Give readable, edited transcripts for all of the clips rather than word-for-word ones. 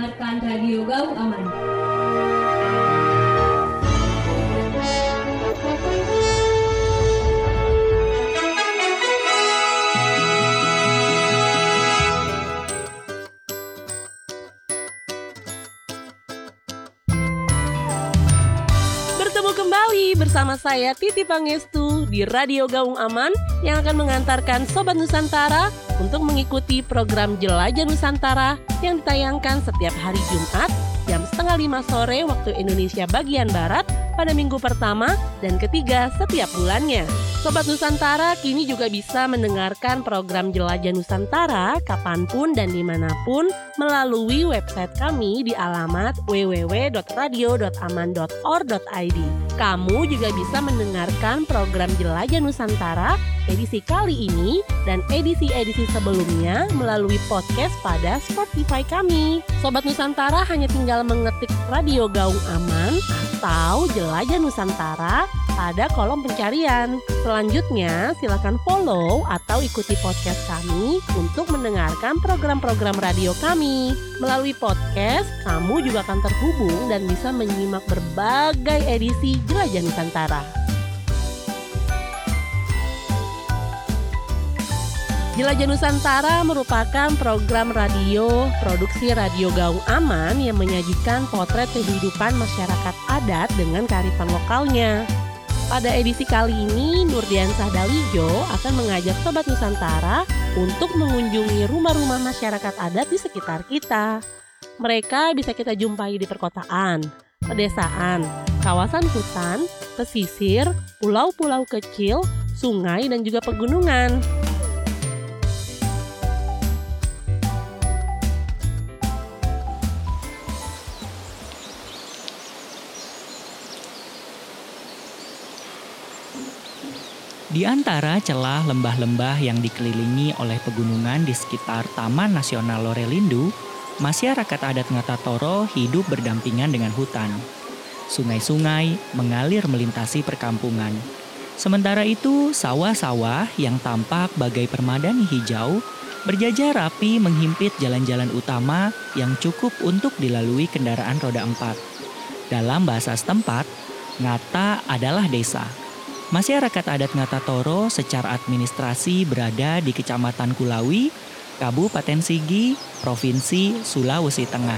mendengarkan Radio Gaung Aman. Bertemu kembali bersama saya Titi Pangestu di Radio Gaung Aman yang akan mengantarkan Sobat Nusantara untuk mengikuti program Jelajah Nusantara yang ditayangkan setiap hari Jumat jam 4:30 sore waktu Indonesia bagian Barat pada minggu pertama dan ketiga setiap bulannya. Sobat Nusantara kini juga bisa mendengarkan program Jelajah Nusantara kapanpun dan dimanapun melalui website kami di alamat www.radio.aman.or.id. Kamu juga bisa mendengarkan program Jelajah Nusantara edisi kali ini dan edisi-edisi sebelumnya melalui podcast pada Spotify kami. Sobat Nusantara hanya tinggal mengetik Radio Gaung Aman atau Jelajah Nusantara pada kolom pencarian. Selanjutnya, silakan follow atau ikuti podcast kami untuk mendengarkan program-program radio kami. Melalui podcast, kamu juga akan terhubung dan bisa menyimak berbagai edisi Jelajah Nusantara. Jelajah Nusantara merupakan program radio produksi Radio Gaung Aman yang menyajikan potret kehidupan masyarakat adat dengan kearifan lokalnya. Pada edisi kali ini, Nurdiansah Dalijo akan mengajak Sobat Nusantara untuk mengunjungi rumah-rumah masyarakat adat di sekitar kita. Mereka bisa kita jumpai di perkotaan, pedesaan, kawasan hutan, pesisir, pulau-pulau kecil, sungai, dan juga pegunungan. Di antara celah lembah-lembah yang dikelilingi oleh pegunungan di sekitar Taman Nasional Lorelindu, masyarakat adat Ngatatoro hidup berdampingan dengan hutan. Sungai-sungai mengalir melintasi perkampungan. Sementara itu, sawah-sawah yang tampak bagai permadani hijau berjajar rapi menghimpit jalan-jalan utama yang cukup untuk dilalui kendaraan roda 4. Dalam bahasa setempat, Ngata adalah desa. Masyarakat adat Ngatatoro secara administrasi berada di Kecamatan Kulawi, Kabupaten Sigi, Provinsi Sulawesi Tengah.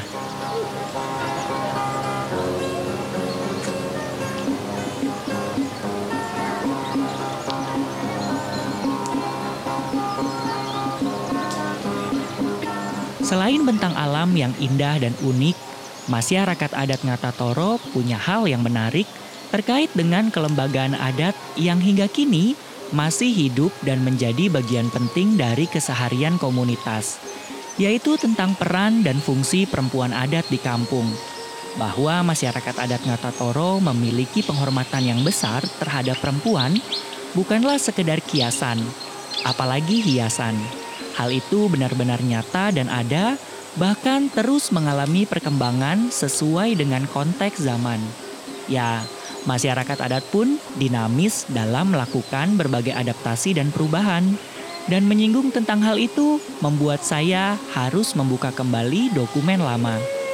Selain bentang alam yang indah dan unik, masyarakat adat Ngatatoro punya hal yang menarik terkait dengan kelembagaan adat yang hingga kini masih hidup dan menjadi bagian penting dari keseharian komunitas, yaitu tentang peran dan fungsi perempuan adat di kampung. Bahwa masyarakat adat Ngatatoro memiliki penghormatan yang besar terhadap perempuan bukanlah sekedar kiasan, apalagi hiasan. Hal itu benar-benar nyata dan ada, bahkan terus mengalami perkembangan sesuai dengan konteks zaman. Ya, masyarakat adat pun dinamis dalam melakukan berbagai adaptasi dan perubahan. Dan menyinggung tentang hal itu membuat saya harus membuka kembali dokumen lama.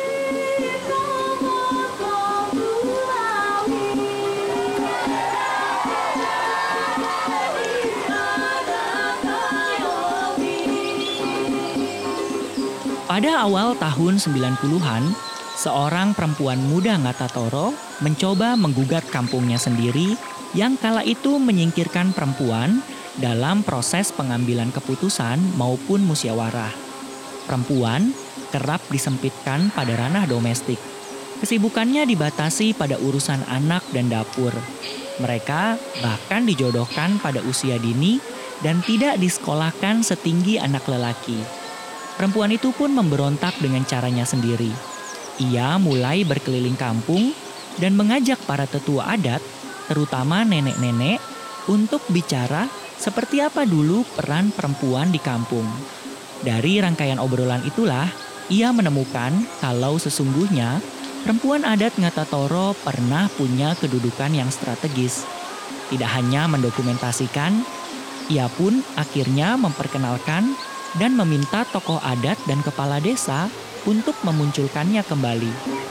Pada awal tahun 90-an, seorang perempuan muda Ngatatoro mencoba menggugat kampungnya sendiri yang kala itu menyingkirkan perempuan dalam proses pengambilan keputusan maupun musyawarah. Perempuan kerap disempitkan pada ranah domestik. Kesibukannya dibatasi pada urusan anak dan dapur. Mereka bahkan dijodohkan pada usia dini dan tidak disekolahkan setinggi anak lelaki. Perempuan itu pun memberontak dengan caranya sendiri. Ia mulai berkeliling kampung dan mengajak para tetua adat, terutama nenek-nenek, untuk bicara seperti apa dulu peran perempuan di kampung. Dari rangkaian obrolan itulah, ia menemukan kalau sesungguhnya perempuan adat Ngatatoro pernah punya kedudukan yang strategis. Tidak hanya mendokumentasikan, ia pun akhirnya memperkenalkan dan meminta tokoh adat dan kepala desa untuk memunculkannya kembali.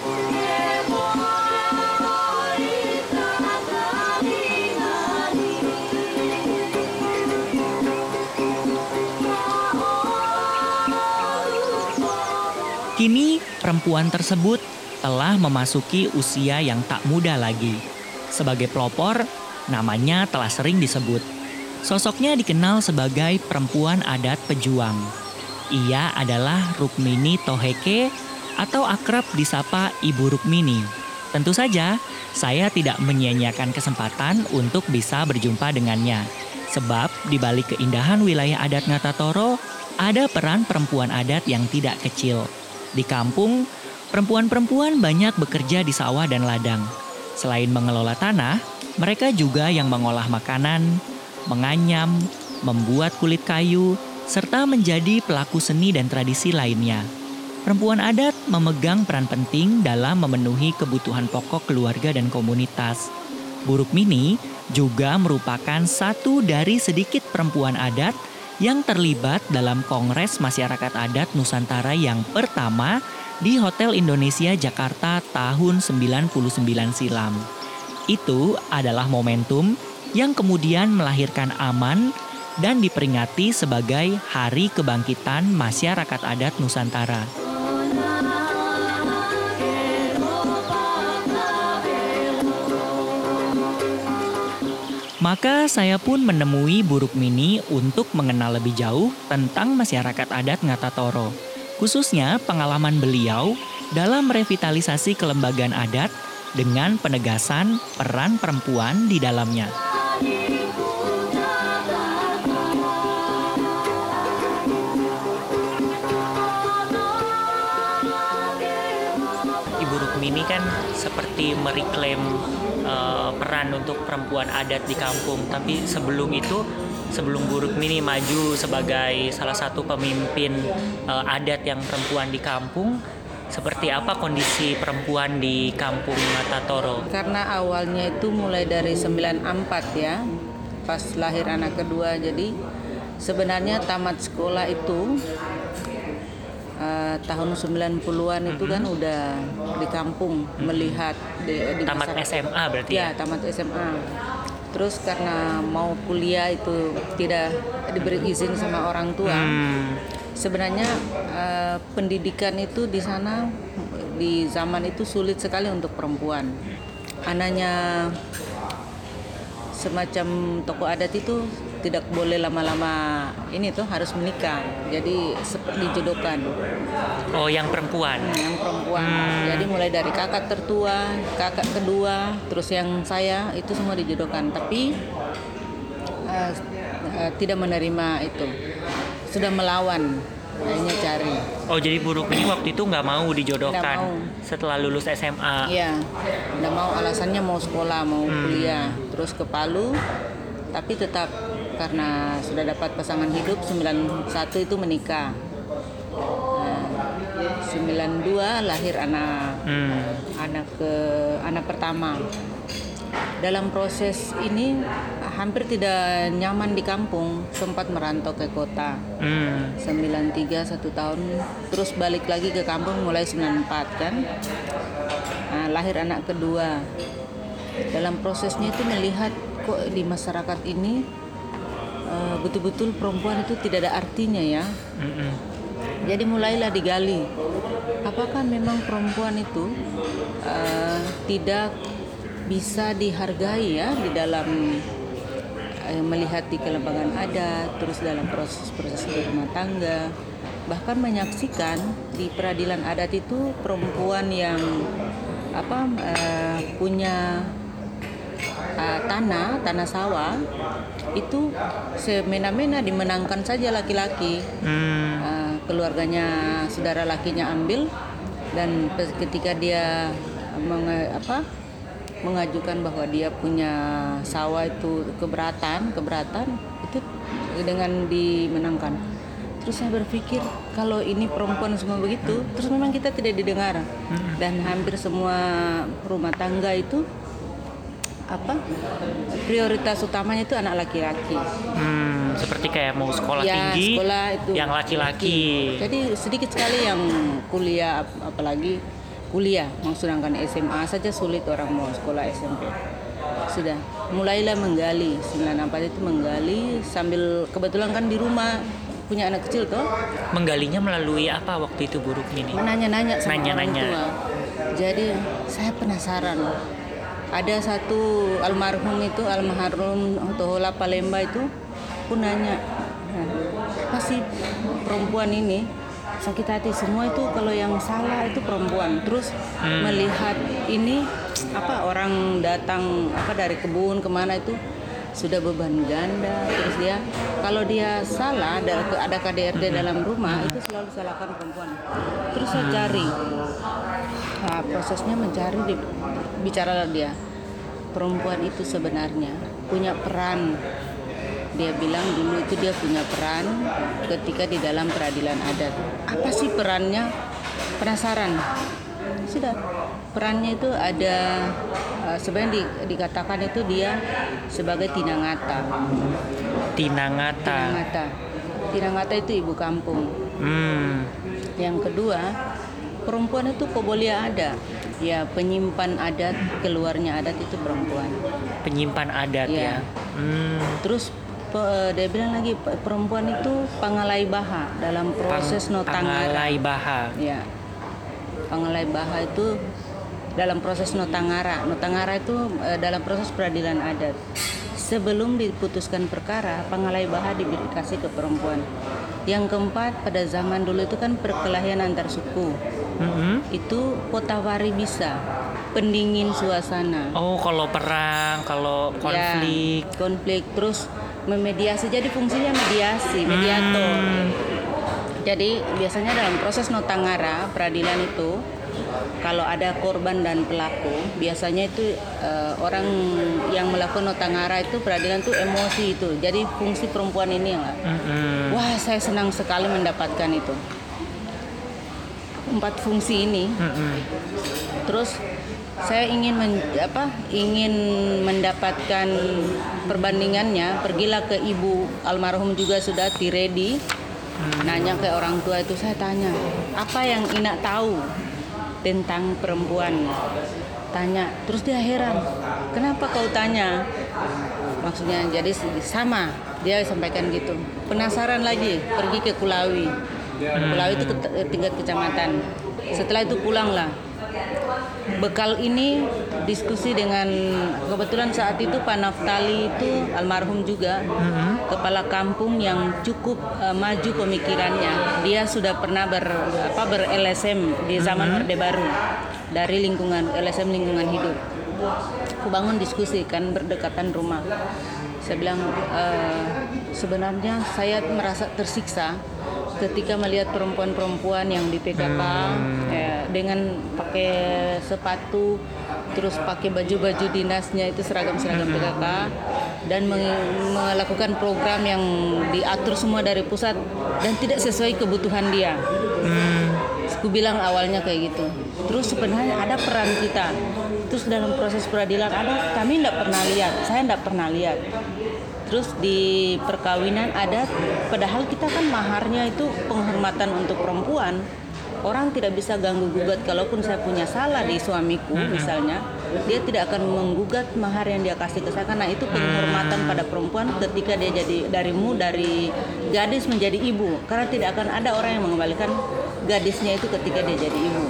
Kini, perempuan tersebut telah memasuki usia yang tak muda lagi. Sebagai pelopor, namanya telah sering disebut. Sosoknya dikenal sebagai perempuan adat pejuang. Ia adalah Rukmini Toheke atau akrab disapa Ibu Rukmini. Tentu saja, saya tidak menyia-nyiakan kesempatan untuk bisa berjumpa dengannya. Sebab di balik keindahan wilayah adat Ngatatoro, ada peran perempuan adat yang tidak kecil. Di kampung, perempuan-perempuan banyak bekerja di sawah dan ladang. Selain mengelola tanah, mereka juga yang mengolah makanan, menganyam, membuat kulit kayu, serta menjadi pelaku seni dan tradisi lainnya. Perempuan adat memegang peran penting dalam memenuhi kebutuhan pokok keluarga dan komunitas. Bu Rukmini juga merupakan satu dari sedikit perempuan adat yang terlibat dalam Kongres Masyarakat Adat Nusantara yang pertama di Hotel Indonesia Jakarta tahun 99 silam. Itu adalah momentum yang kemudian melahirkan AMAN dan diperingati sebagai Hari Kebangkitan Masyarakat Adat Nusantara. Maka saya pun menemui Bu Rukmini untuk mengenal lebih jauh tentang masyarakat adat Ngatatoro, khususnya pengalaman beliau dalam revitalisasi kelembagaan adat dengan penegasan peran perempuan di dalamnya. Ibu Rukmini kan seperti mereklaim peran untuk perempuan adat di kampung. Tapi sebelum itu, sebelum Bu Rukmini maju sebagai salah satu pemimpin adat yang perempuan di kampung, seperti apa kondisi perempuan di kampung Ngatatoro? Karena awalnya itu mulai dari 94 ya, pas lahir anak kedua. Jadi sebenarnya tamat sekolah itu tahun 90-an itu kan udah di kampung melihat di tamat SMA berarti ya? Tamat SMA. Terus karena mau kuliah itu tidak diberi izin sama orang tua. Sebenarnya pendidikan itu di sana di zaman itu sulit sekali untuk perempuan. Anaknya semacam tokoh adat itu tidak boleh lama-lama ini tuh harus menikah, jadi dijodohkan. Oh, yang perempuan? Yang perempuan. Jadi mulai dari kakak tertua, kakak kedua, terus yang saya itu semua dijodohkan. Tapi tidak menerima itu, sudah melawan, akhirnya cari. Oh, jadi Bu Rukmini waktu itu nggak mau dijodohkan mau. Setelah lulus SMA? Iya, nggak mau, alasannya mau sekolah, mau kuliah, terus ke Palu, tapi tetap karena sudah dapat pasangan hidup 91 itu menikah. 92 lahir anak pertama. Dalam proses ini hampir tidak nyaman di kampung, sempat merantau ke kota. 93 1 tahun, terus balik lagi ke kampung mulai 94 kan. Lahir anak kedua. Dalam prosesnya itu melihat kok di masyarakat ini betul-betul perempuan itu tidak ada artinya ya. Jadi mulailah digali, apakah memang perempuan itu tidak bisa dihargai ya di dalam melihat di kelembagaan adat, terus dalam proses-proses berumah tangga, bahkan menyaksikan di peradilan adat itu perempuan yang punya tanah sawah itu semena-mena dimenangkan saja laki-laki. Keluarganya, saudara lakinya ambil, dan ketika dia mengajukan bahwa dia punya sawah itu keberatan itu dengan dimenangkan. Terus saya berpikir kalau ini perempuan semua begitu, terus memang kita tidak didengar, dan hampir semua rumah tangga itu prioritas utamanya itu anak laki-laki. Seperti kayak mau sekolah Ya, tinggi, sekolah itu yang laki-laki. Jadi sedikit sekali yang kuliah, apalagi kuliah. Sedangkan SMA saja sulit orang mau sekolah SMP. Sudah mulailah menggali 94 itu menggali sambil kebetulan kan di rumah punya anak kecil toh. Menggalinya melalui apa waktu itu Bu Rukmini? Menanya-nanya sama orang Nanya-nanya. tua. Jadi saya penasaran. Ada satu almarhum Tohola Palemba itu pun nanya, apa sih perempuan ini sakit hati semua itu, kalau yang salah itu perempuan. Terus melihat ini orang datang dari kebun kemana itu sudah beban ganda, terus dia kalau dia salah ada KDRT dalam rumah itu selalu salahkan perempuan. Terus saya cari prosesnya, mencari, bicara dia, perempuan itu sebenarnya punya peran. Dia bilang dulu itu dia punya peran ketika di dalam peradilan adat. Apa sih perannya? Penasaran. Sudah, perannya itu ada, sebenarnya dikatakan itu dia sebagai tinangata. Tinangata itu ibu kampung. Yang kedua, perempuan itu kobolia adat. Ya, penyimpan adat, keluarnya adat itu perempuan. Penyimpan adat ya. Terus dia bilang lagi perempuan itu pangalai baha dalam proses notangara. Pangalai baha. Ya. Pangalai baha itu dalam proses notangara. Notangara itu dalam proses peradilan adat. Sebelum diputuskan perkara, pangalai baha dikasih ke perempuan. Yang keempat, pada zaman dulu itu kan perkelahian antar suku. Itu potawari bisa, pendingin suasana. Oh, kalau perang, kalau konflik. Ya, konflik, terus memediasi. Jadi fungsinya mediasi, mediator. Jadi biasanya dalam proses notangara peradilan itu, kalau ada korban dan pelaku, biasanya itu orang yang melakukan notangara itu peradilan itu emosi itu. Jadi fungsi perempuan ini lah. Wah, saya senang sekali mendapatkan itu. 4 fungsi ini. Terus saya ingin mendapatkan perbandingannya. Pergilah ke ibu almarhum juga sudah tiredi. Nanya ke orang tua itu, saya tanya, apa yang Ina tahu tentang perempuan? Tanya, terus dia heran, kenapa kau tanya? Maksudnya jadi sama, dia sampaikan gitu. Penasaran lagi, pergi ke Kulawi. Kulawi itu tingkat kecamatan. Setelah itu pulanglah. Bekal ini diskusi dengan, kebetulan saat itu Pak Naftali itu almarhum juga, kepala kampung yang cukup maju pemikirannya. Dia sudah pernah ber-LSM di zaman Orde Baru dari LSM lingkungan hidup. Aku bangun diskusi kan berdekatan rumah. Saya bilang sebenarnya saya merasa tersiksa ketika melihat perempuan-perempuan yang di PKK dengan pakai sepatu, terus pakai baju-baju dinasnya itu seragam-seragam PKK, dan melakukan program yang diatur semua dari pusat dan tidak sesuai kebutuhan dia. Aku bilang awalnya kayak gitu. Terus sebenarnya ada peran kita. Terus dalam proses peradilan kami saya tidak pernah lihat. Terus di perkawinan adat, padahal kita kan maharnya itu penghormatan untuk perempuan. Orang tidak bisa ganggu gugat. Kalaupun saya punya salah di suamiku misalnya, dia tidak akan menggugat mahar yang dia kasih ke saya, karena itu penghormatan pada perempuan ketika dia jadi dari gadis menjadi ibu. Karena tidak akan ada orang yang mengembalikan gadisnya itu ketika dia jadi ibu.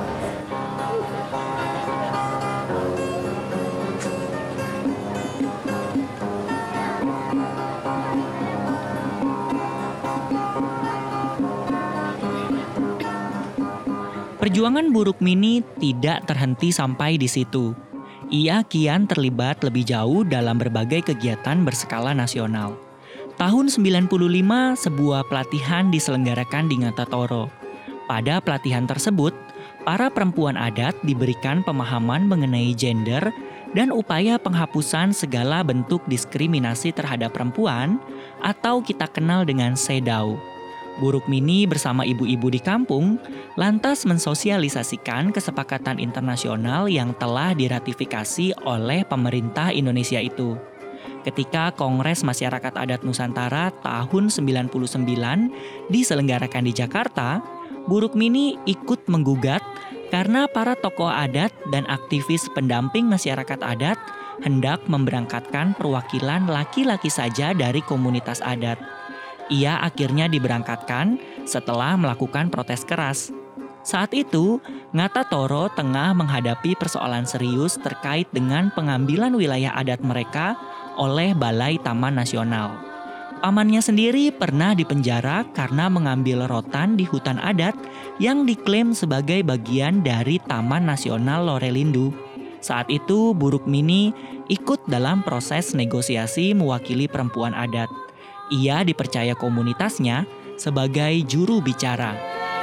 Perjuangan Bu Rukmini tidak terhenti sampai di situ. Ia kian terlibat lebih jauh dalam berbagai kegiatan berskala nasional. Tahun 95, sebuah pelatihan diselenggarakan di Ngatatoro. Pada pelatihan tersebut, para perempuan adat diberikan pemahaman mengenai gender dan upaya penghapusan segala bentuk diskriminasi terhadap perempuan atau kita kenal dengan SEDAW. Bu Rukmini bersama ibu-ibu di kampung lantas mensosialisasikan kesepakatan internasional yang telah diratifikasi oleh pemerintah Indonesia itu. ketika Kongres Masyarakat Adat Nusantara tahun 99 diselenggarakan di Jakarta, Bu Rukmini ikut menggugat karena para tokoh adat dan aktivis pendamping masyarakat adat hendak memberangkatkan perwakilan laki-laki saja dari komunitas adat. Ia akhirnya diberangkatkan setelah melakukan protes keras. Saat itu, Ngatatoro tengah menghadapi persoalan serius terkait dengan pengambilan wilayah adat mereka oleh Balai Taman Nasional. Pamannya sendiri pernah dipenjara karena mengambil rotan di hutan adat yang diklaim sebagai bagian dari Taman Nasional Lorelindo. Saat itu, Bu Rukmini ikut dalam proses negosiasi mewakili perempuan adat. Ia dipercaya komunitasnya sebagai juru bicara.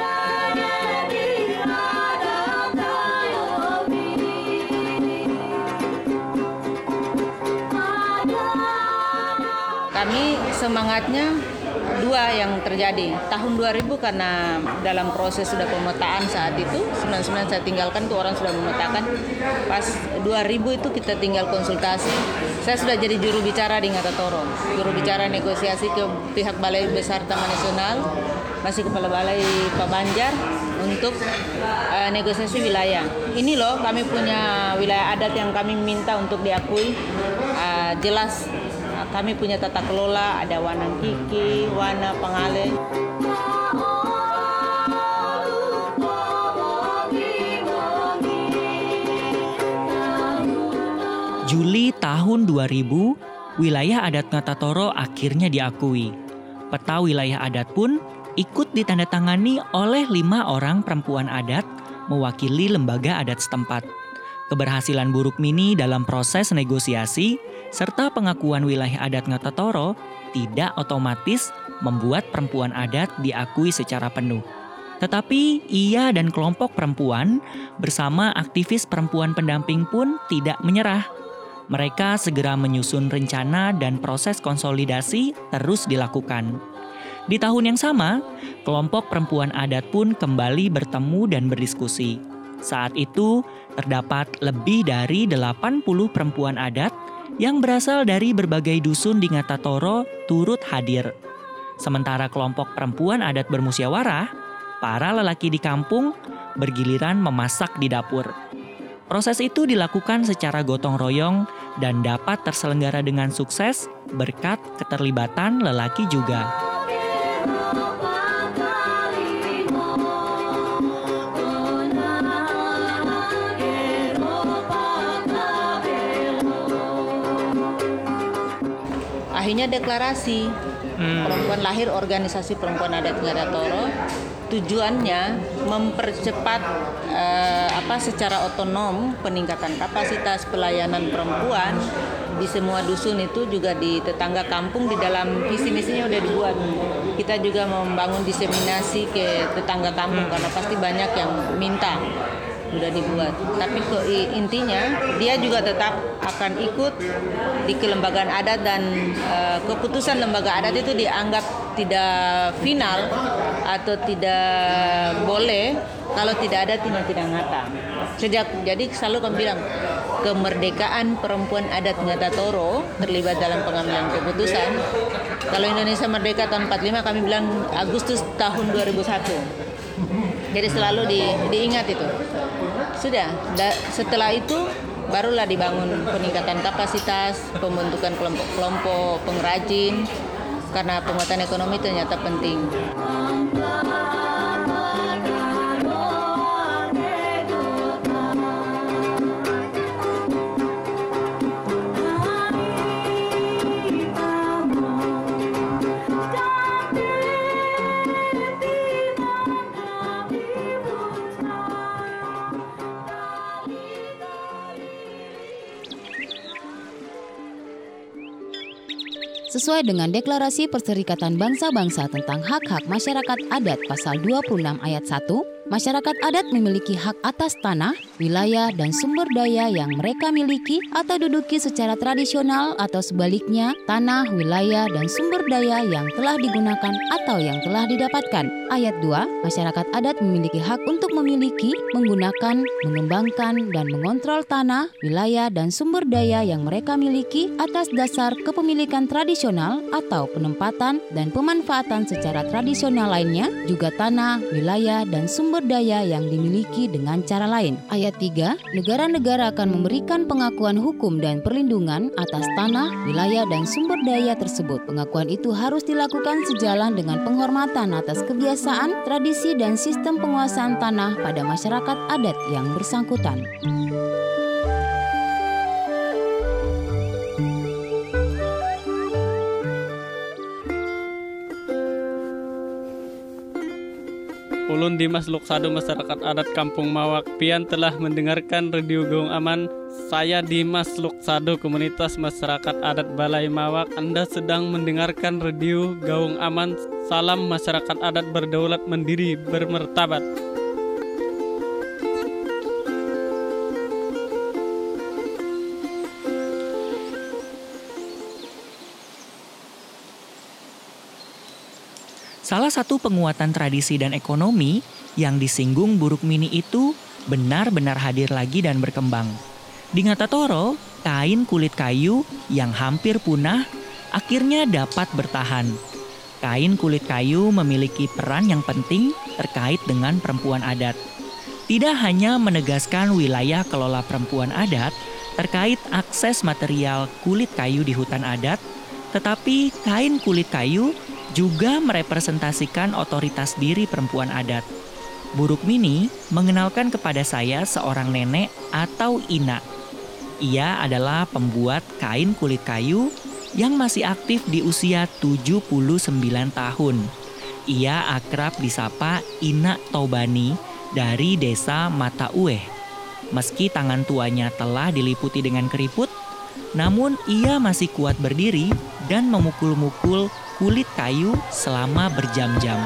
Kami semangatnya dua yang terjadi. Tahun 2000 karena dalam proses sudah pemetaan saat itu, 99 saya tinggalkan tuh orang sudah memetakan. Pas 2000 itu kita tinggal konsultasi. Saya sudah jadi juru bicara di Ngatatoro. Juru bicara negosiasi ke pihak Balai Besar Taman Nasional, masih kepala balai Pak Banjar untuk negosiasi wilayah. Ini loh kami punya wilayah adat yang kami minta untuk diakui. Jelas kami punya tata kelola, ada Wanang Kiki, Wana Pangale. Juli tahun 2000, wilayah adat Ngatatoro akhirnya diakui. Peta wilayah adat pun ikut ditandatangani oleh 5 orang perempuan adat mewakili lembaga adat setempat. Keberhasilan Bu Rukmini dalam proses negosiasi serta pengakuan wilayah adat Ngatatoro tidak otomatis membuat perempuan adat diakui secara penuh. Tetapi ia dan kelompok perempuan bersama aktivis perempuan pendamping pun tidak menyerah. Mereka segera menyusun rencana dan proses konsolidasi terus dilakukan. Di tahun yang sama, kelompok perempuan adat pun kembali bertemu dan berdiskusi. Saat itu, terdapat lebih dari 80 perempuan adat yang berasal dari berbagai dusun di Ngatatoro turut hadir. Sementara kelompok perempuan adat bermusyawarah, para lelaki di kampung bergiliran memasak di dapur. Proses itu dilakukan secara gotong royong dan dapat terselenggara dengan sukses berkat keterlibatan lelaki juga. Akhirnya deklarasi perempuan lahir organisasi perempuan adat Ngatatoro. Tujuannya mempercepat secara otonom peningkatan kapasitas pelayanan perempuan di semua dusun itu, juga di tetangga kampung. Di dalam visi misinya udah dibuat. Kita juga membangun diseminasi ke tetangga kampung karena pasti banyak yang minta. Sudah dibuat. Tapi intinya dia juga tetap akan ikut di kelembagaan adat dan keputusan lembaga adat itu dianggap tidak final atau tidak boleh kalau tidak ada tindak ngata. Jadi selalu kami bilang kemerdekaan perempuan adat Ngatatoro terlibat dalam pengambilan keputusan. Kalau Indonesia merdeka tahun 45, kami bilang Agustus tahun 2001. Jadi selalu diingat itu. Sudah, setelah itu barulah dibangun peningkatan kapasitas, pembentukan kelompok-kelompok pengrajin, karena penguatan ekonomi ternyata penting. Sesuai dengan Deklarasi Perserikatan Bangsa-Bangsa tentang Hak-Hak Masyarakat Adat Pasal 26 Ayat 1, masyarakat adat memiliki hak atas tanah, wilayah, dan sumber daya yang mereka miliki atau duduki secara tradisional atau sebaliknya, tanah, wilayah, dan sumber daya yang telah digunakan atau yang telah didapatkan. Ayat 2, masyarakat adat memiliki hak untuk memiliki, menggunakan, mengembangkan, dan mengontrol tanah, wilayah, dan sumber daya yang mereka miliki atas dasar kepemilikan tradisional atau penempatan dan pemanfaatan secara tradisional lainnya, juga tanah, wilayah, dan sumber daya yang dimiliki dengan cara lain. Ayat 3, negara-negara akan memberikan pengakuan hukum dan perlindungan atas tanah, wilayah, dan sumber daya tersebut. Pengakuan itu harus dilakukan sejalan dengan penghormatan atas kebiasaan, tradisi, dan sistem penguasaan tanah pada masyarakat adat yang bersangkutan. Ulun Dimas Luksado, masyarakat adat Kampung Mawak. Pian telah mendengarkan Radio Gaung Aman. Saya Dimas Luksado, komunitas masyarakat adat Balai Mawak. Anda sedang mendengarkan Radio Gaung Aman. Salam masyarakat adat berdaulat, mandiri, bermartabat. Salah satu penguatan tradisi dan ekonomi yang disinggung Buruk Mini itu benar-benar hadir lagi dan berkembang. Di Ngatatoro, kain kulit kayu yang hampir punah akhirnya dapat bertahan. Kain kulit kayu memiliki peran yang penting terkait dengan perempuan adat. Tidak hanya menegaskan wilayah kelola perempuan adat terkait akses material kulit kayu di hutan adat, tetapi kain kulit kayu juga merepresentasikan otoritas diri perempuan adat. Buruk Mini mengenalkan kepada saya seorang nenek atau Ina. Ia adalah pembuat kain kulit kayu yang masih aktif di usia 79 tahun. Ia akrab disapa Ina Tobani dari desa Mataueh. Meski tangan tuanya telah diliputi dengan keriput, namun ia masih kuat berdiri dan memukul-mukul kulit kayu selama berjam-jam.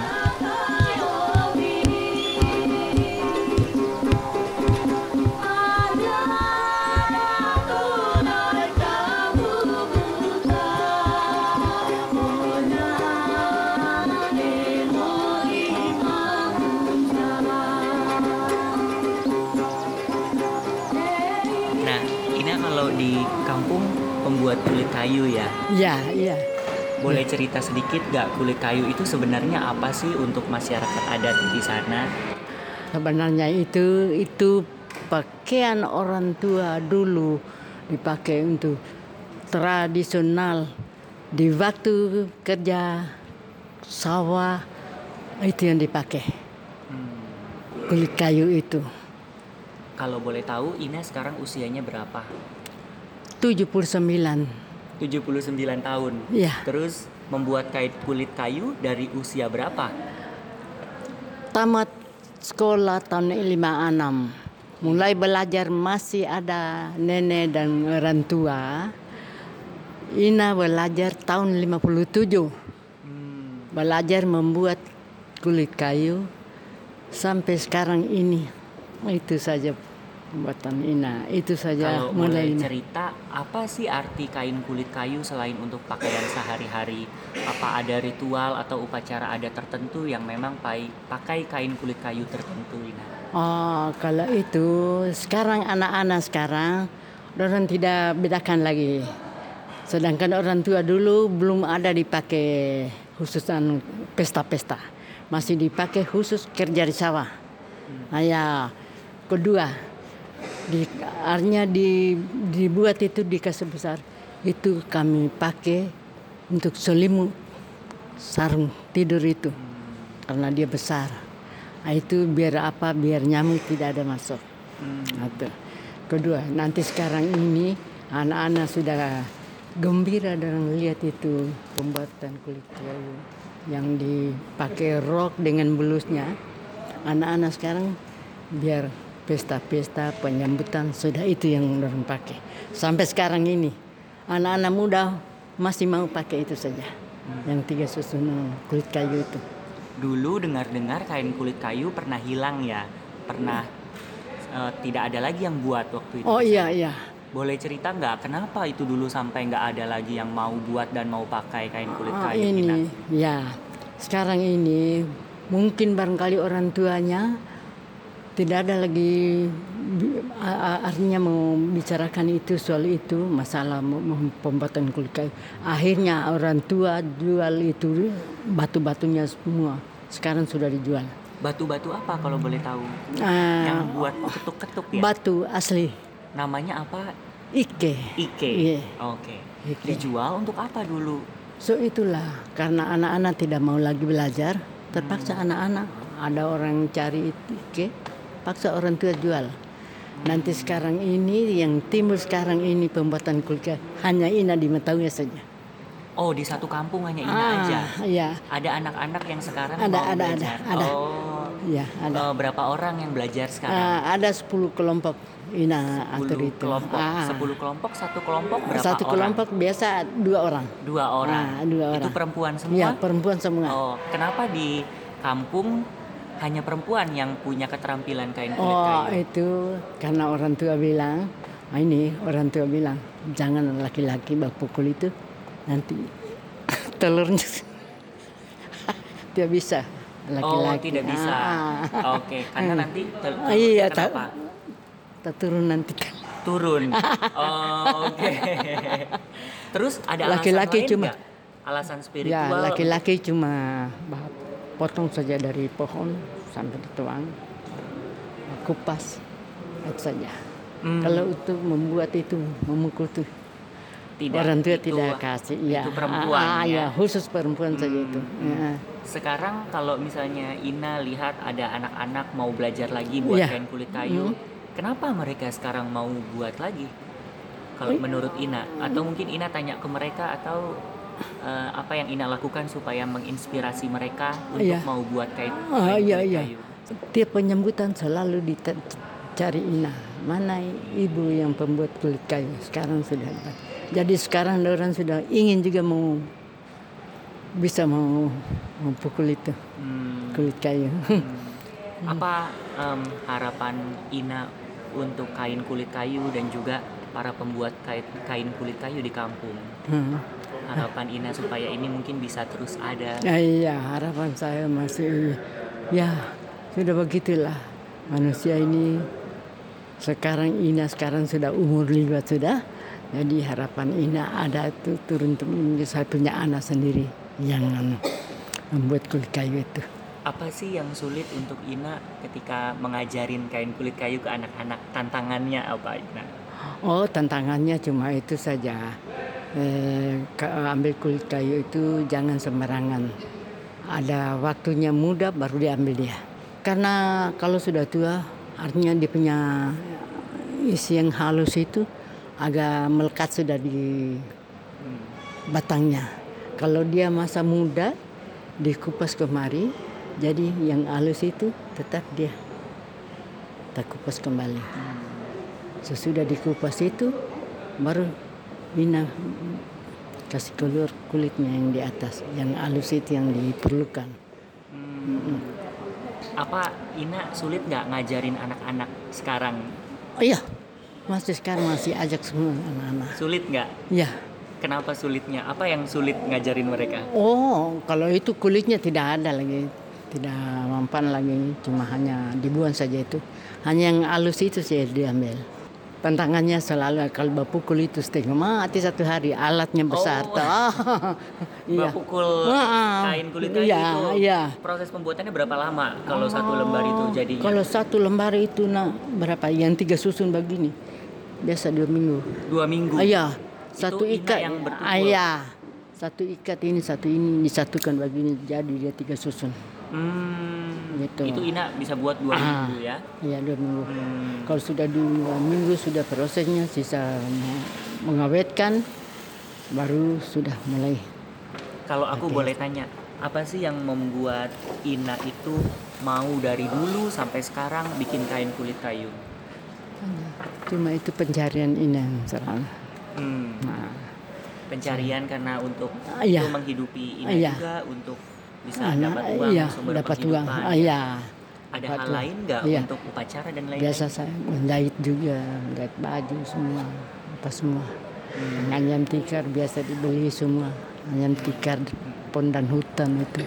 Nah, ini kalau di kampung pembuat kulit kayu ya? Iya. Boleh cerita sedikit gak kulit kayu itu sebenarnya apa sih untuk masyarakat adat di sana? Sebenarnya itu pakaian orang tua dulu dipakai untuk tradisional di waktu kerja sawah, itu yang dipakai. Kulit kayu itu. Kalau boleh tahu, Ina sekarang usianya berapa? 79. 79 tahun. Iya. Terus membuat kain kulit kayu dari usia berapa? Tamat sekolah tahun 56. Mulai belajar masih ada nenek dan orang tua. Ina belajar tahun 57. Belajar membuat kulit kayu sampai sekarang ini. Itu saja pembuatan Ina. Itu saja. Kalau mulai cerita, apa sih arti kain kulit kayu selain untuk pakaian sehari-hari? Apa ada ritual atau upacara adat tertentu yang memang pakai kain kulit kayu tertentu, Ina? Oh, kalau itu sekarang anak-anak sekarang orang tidak bedakan lagi. Sedangkan orang tua dulu belum ada dipakai khususan pesta-pesta. Masih dipakai khusus kerja di sawah. Ya, kedua artinya dibuat itu dikasih besar. Itu kami pakai untuk selimut sarung tidur itu. Karena dia besar. Nah, itu biar nyamuk tidak ada masuk. Kedua, nanti sekarang ini anak-anak sudah gembira dengan lihat itu pembuatan kulit kayu yang dipakai rok dengan belusnya. Anak-anak sekarang biar pesta-pesta penyambutan sudah itu yang orang pakai. Sampai sekarang ini anak-anak muda masih mau pakai itu saja. Yang 3 susun kulit kayu itu. Dulu dengar-dengar kain kulit kayu pernah hilang ya, pernah tidak ada lagi yang buat waktu itu. Oh iya, iya. Boleh cerita nggak kenapa itu dulu sampai nggak ada lagi yang mau buat dan mau pakai kain kulit kayu? Ini, Ina? ya. Sekarang ini mungkin barangkali orang tuanya tidak ada lagi artinya membicarakan itu soal itu masalah pembuatan kulit kayu. Akhirnya orang tua jual itu batu-batunya semua. Sekarang sudah dijual. Batu-batu apa kalau boleh tahu? Yang buat ketuk-ketuk ya? Batu asli. Namanya apa? Ike. Ike. Iya. Oke. Ike. Dijual untuk apa dulu? So itulah karena anak-anak tidak mau lagi belajar, terpaksa anak-anak ada orang cari Ike, paksa orang tua jual. Nanti sekarang ini yang timbul sekarang ini pembuatan kulit kayu hanya Ina di Mataunya saja. Oh, di satu kampung hanya Ina aja. Iya. Ada anak-anak yang sekarang Ada, mau ada, belajar. ada. Oh. Iya, ada. Berapa orang yang belajar sekarang? Ada 10 kelompok Ina atur 10 itu. kelompok. 10 kelompok, satu kelompok berapa Satu orang? kelompok biasa 2 orang. 2 orang. 2 orang. Itu perempuan semua? Iya, perempuan semua. Oh, kenapa di kampung hanya perempuan yang punya keterampilan kain kulit kayu? Oh, itu karena orang tua bilang, orang tua bilang, jangan laki-laki bak pukul itu nanti telurnya tidak bisa laki-laki. Oh, tidak bisa. Oke, karena nanti iya, kenapa? turun nanti kan. Turun. Oh, oke. Terus ada alasan Laki-laki lain cuma nggak? Alasan spiritual? Ya, laki-laki cuma potong saja dari pohon sampai dituang, kupas, itu saja. Kalau untuk membuat itu, memukul itu, tidak, orang tua itu, tidak kasih. Ya, itu perempuan ya? khusus perempuan saja itu. Ya. Sekarang kalau misalnya Ina lihat ada anak-anak mau belajar lagi buat Ya. kain kulit kayu, kenapa mereka sekarang mau buat lagi? Kalau menurut Ina, atau mungkin Ina tanya ke mereka, atau apa yang Ina lakukan supaya menginspirasi mereka untuk Iya. mau buat kain Iya, kulit iya. kayu? Tiap penyambutan selalu dicari Ina. Mana ibu yang pembuat kulit kayu? Sekarang sudah ada. Jadi sekarang orang sudah ingin juga bisa memukul itu kulit kayu. Apa harapan Ina untuk kain kulit kayu dan juga para pembuat kain kulit kayu di kampung? Harapan Ina supaya ini mungkin bisa terus ada. Iya, harapan saya masih ya sudah begitulah manusia ini. Sekarang Ina sudah umur 5 sudah. Jadi harapan Ina ada itu turun saya punya anak sendiri yang membuat kulit kayu itu. Apa sih yang sulit untuk Ina ketika mengajarin kain kulit kayu ke anak-anak? Tantangannya apa, Ina? Oh, tantangannya cuma itu saja. Ambil kulit kayu itu jangan sembarangan. Ada waktunya muda baru diambil dia. Karena kalau sudah tua, artinya dia punya isi yang halus itu agak melekat sudah di batangnya. Kalau dia masa muda, dikupas kemari, jadi yang halus itu tetap dia tak kupas kembali. Sesudah dikupas itu, baru Ina kasih keluar kulitnya yang di atas, yang halus itu yang diperlukan. Apa Ina sulit nggak ngajarin anak-anak sekarang? Oh iya, sekarang masih ajak semua anak-anak. Sulit nggak? Ya. Kenapa sulitnya? Apa yang sulit ngajarin mereka? Oh, kalau itu kulitnya tidak ada lagi, tidak mempan lagi, cuma hanya dibuang saja itu. Hanya yang halus itu saja diambil. Tantangannya selalu kalau bapukul itu setengah mati 1 hari, alatnya besar. Iya. Bapukul kain kulit kayu iya, itu. Iya. Proses pembuatannya berapa lama kalau 1 lembar itu jadinya? Kalau 1 lembar itu berapa? Yang 3 susun begini. Biasa 2 minggu. 2 minggu. Iya. Itu 1 ikat yang bertumpul. Iya. 1 ikat ini, 1 ini disatukan begini jadi dia 3 susun. Gitu. Itu Ina bisa buat 2 minggu ya? Iya, 2 minggu. Kalau sudah 2 minggu sudah prosesnya, sisa mengawetkan, baru sudah mulai. Kalau aku boleh tanya, apa sih yang membuat Ina itu mau dari dulu sampai sekarang bikin kain kulit kayu? Cuma itu pencarian ini yang salah. Pencarian karena untuk Iya. itu menghidupi Ina Iya. juga, untuk bisa dapat uang, iya, sumber dapat uang. penghidupan. Iya. Ada dapat hal uang. lain nggak Iya. untuk upacara dan lain-lain? Biasa saya menjahit juga, menjahit baju semua, apa semua. Ayam tikar biasa dibeli semua, ayam tikar pondan hutan itu.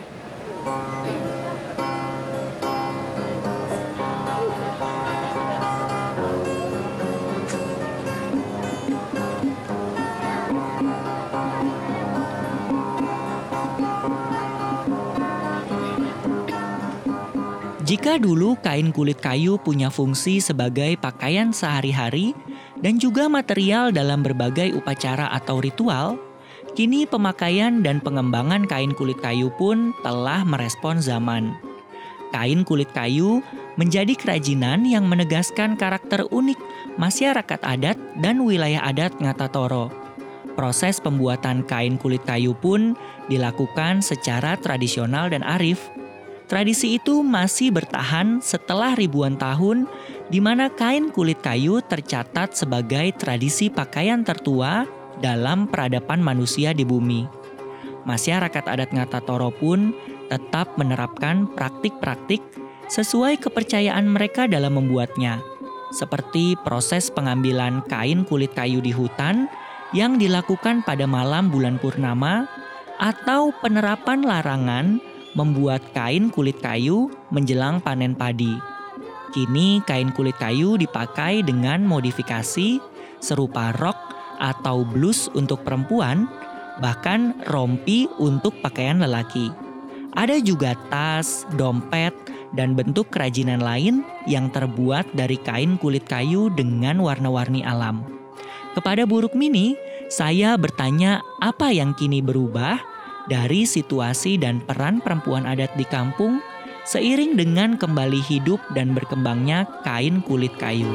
Jika dulu kain kulit kayu punya fungsi sebagai pakaian sehari-hari dan juga material dalam berbagai upacara atau ritual, kini pemakaian dan pengembangan kain kulit kayu pun telah merespon zaman. Kain kulit kayu menjadi kerajinan yang menegaskan karakter unik masyarakat adat dan wilayah adat Ngatatoro. Proses pembuatan kain kulit kayu pun dilakukan secara tradisional dan arif. Tradisi itu masih bertahan setelah ribuan tahun, di mana kain kulit kayu tercatat sebagai tradisi pakaian tertua dalam peradaban manusia di bumi. Masyarakat adat Ngatatoro pun tetap menerapkan praktik-praktik sesuai kepercayaan mereka dalam membuatnya, seperti proses pengambilan kain kulit kayu di hutan yang dilakukan pada malam bulan purnama, atau penerapan larangan membuat kain kulit kayu menjelang panen padi. Kini kain kulit kayu dipakai dengan modifikasi serupa rok atau blus untuk perempuan, bahkan rompi untuk pakaian lelaki. Ada juga tas, dompet, dan bentuk kerajinan lain yang terbuat dari kain kulit kayu dengan warna-warni alam. Kepada Buruk Mini, saya bertanya apa yang kini berubah dari situasi dan peran perempuan adat di kampung seiring dengan kembali hidup dan berkembangnya kain kulit kayu.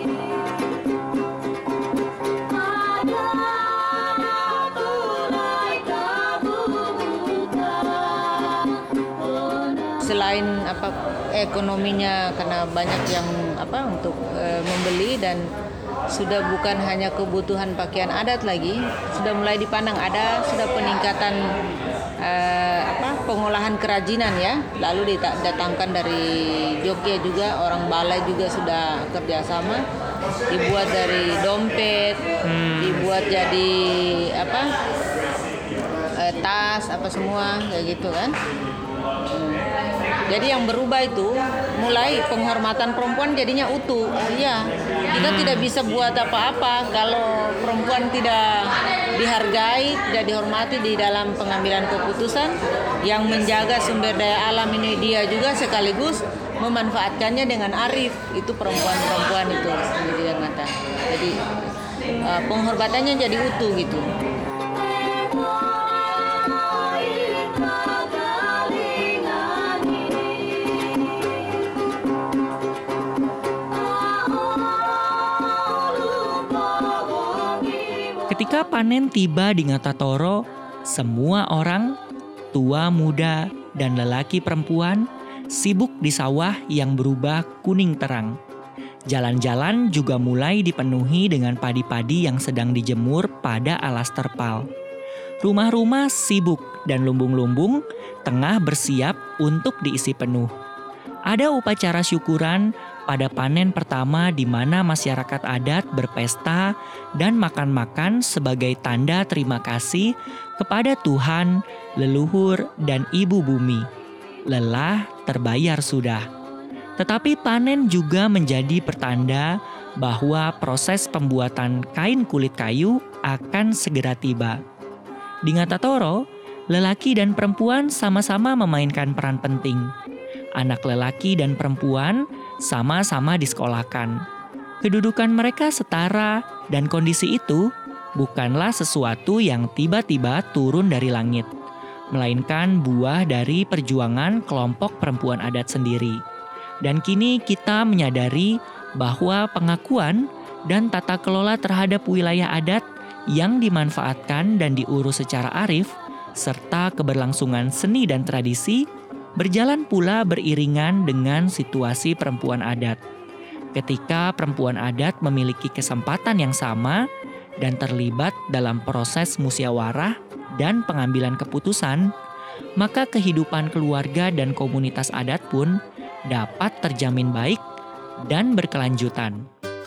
Selain ekonominya karena banyak yang untuk membeli dan sudah bukan hanya kebutuhan pakaian adat lagi, sudah mulai dipandang ada sudah peningkatan pengolahan kerajinan ya. Lalu didatangkan dari Jogja juga, orang Balai juga sudah kerjasama, dibuat dari dompet, dibuat jadi tas semua kayak gitu kan. Jadi yang berubah itu mulai penghormatan perempuan jadinya utuh. Iya, kita tidak bisa buat apa-apa kalau perempuan tidak dihargai, tidak dihormati di dalam pengambilan keputusan. Yang menjaga sumber daya alam ini dia juga sekaligus memanfaatkannya dengan arif. Itu perempuan-perempuan itu sendiri yang kata. Jadi penghormatannya jadi utuh gitu. Ketika panen tiba di Ngatatoro, semua orang, tua muda dan lelaki perempuan, sibuk di sawah yang berubah kuning terang. Jalan-jalan juga mulai dipenuhi dengan padi-padi yang sedang dijemur pada alas terpal. Rumah-rumah sibuk dan lumbung-lumbung tengah bersiap untuk diisi penuh. Ada upacara syukuran pada panen pertama di mana masyarakat adat berpesta dan makan-makan sebagai tanda terima kasih kepada Tuhan, leluhur, dan ibu bumi. Lelah terbayar sudah. Tetapi panen juga menjadi pertanda bahwa proses pembuatan kain kulit kayu akan segera tiba. Di Ngatatoro, lelaki dan perempuan sama-sama memainkan peran penting. Anak lelaki dan perempuan sama-sama disekolahkan. Kedudukan mereka setara dan kondisi itu bukanlah sesuatu yang tiba-tiba turun dari langit, melainkan buah dari perjuangan kelompok perempuan adat sendiri. Dan kini kita menyadari bahwa pengakuan dan tata kelola terhadap wilayah adat yang dimanfaatkan dan diurus secara arif, serta keberlangsungan seni dan tradisi, berjalan pula beriringan dengan situasi perempuan adat. Ketika perempuan adat memiliki kesempatan yang sama dan terlibat dalam proses musyawarah dan pengambilan keputusan, maka kehidupan keluarga dan komunitas adat pun dapat terjamin baik dan berkelanjutan.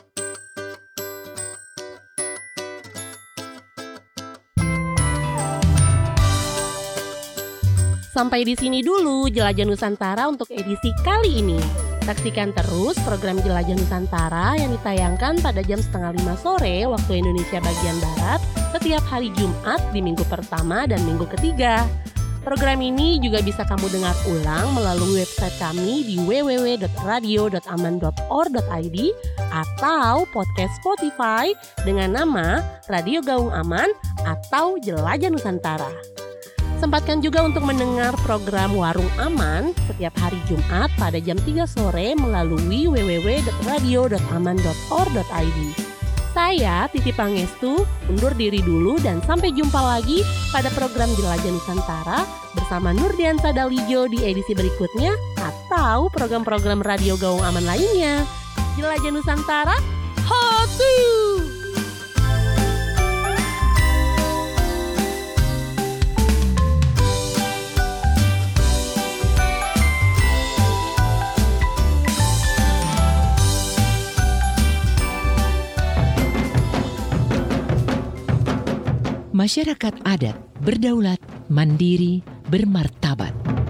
Sampai di sini dulu Jelajah Nusantara untuk edisi kali ini. Saksikan terus program Jelajah Nusantara yang ditayangkan pada jam 4:30 sore waktu Indonesia bagian Barat setiap hari Jumat di minggu pertama dan minggu ketiga. Program ini juga bisa kamu dengar ulang melalui website kami di www.radio.aman.or.id atau podcast Spotify dengan nama Radio Gaung Aman atau Jelajah Nusantara. Sempatkan juga untuk mendengar program Warung Aman setiap hari Jumat pada jam 3 sore melalui www.radio.aman.or.id. Saya Titi Pangestu undur diri dulu dan sampai jumpa lagi pada program Jelajah Nusantara bersama Nurdiansa Dalijo di edisi berikutnya atau program-program Radio Gaung Aman lainnya. Jelajah Nusantara, hotu! Masyarakat adat berdaulat, mandiri, bermartabat.